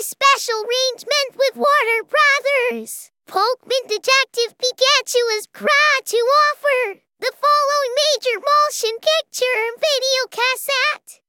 special arrangement with Warner Brothers. Pokemon Detective Pikachu has cried to offer the following major